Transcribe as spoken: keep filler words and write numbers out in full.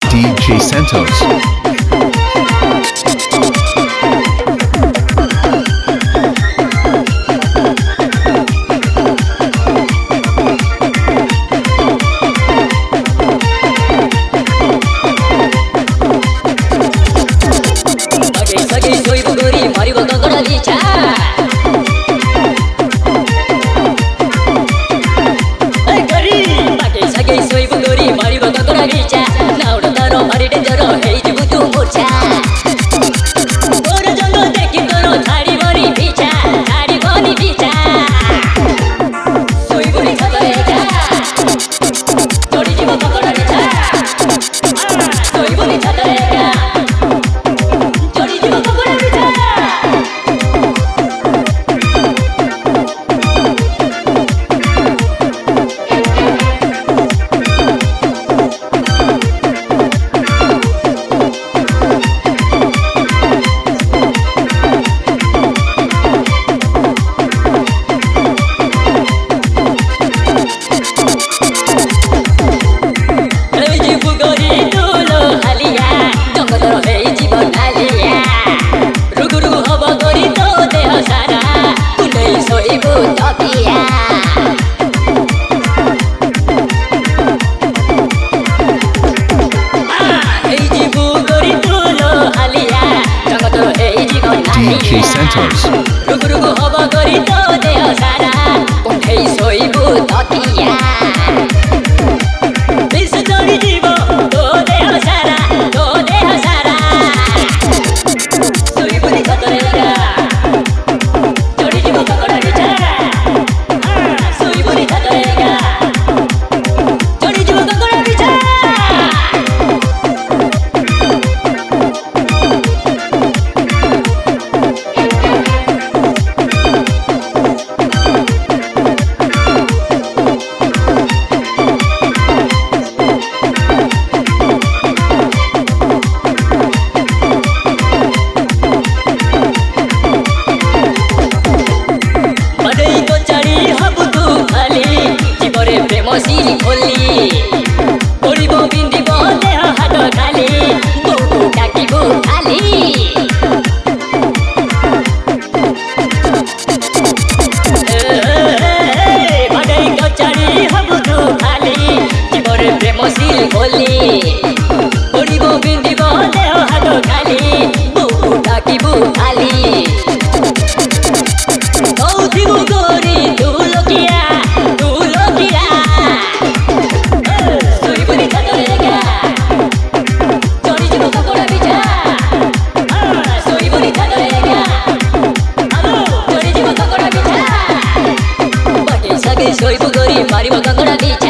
D J Santos. D J Santos. Rugu rugu hobo gori to deo sara, kunthei soibu tokia. Bisa jodi jibo to deo sara, to deo sara. Soibu ni katorega, jodi jibo kakora bicha. Soibu ni katorega, jodi jibo kakora bicha. Siri kholi koribo bindi bole hato khali boku kakibu khali eh badai kochari habudu khali jibore premo siri kholi koribo bindi bole hato khali boku kakibu khali Autibu gori dulokia dulokia Soy bugori, maribo kakora bicha.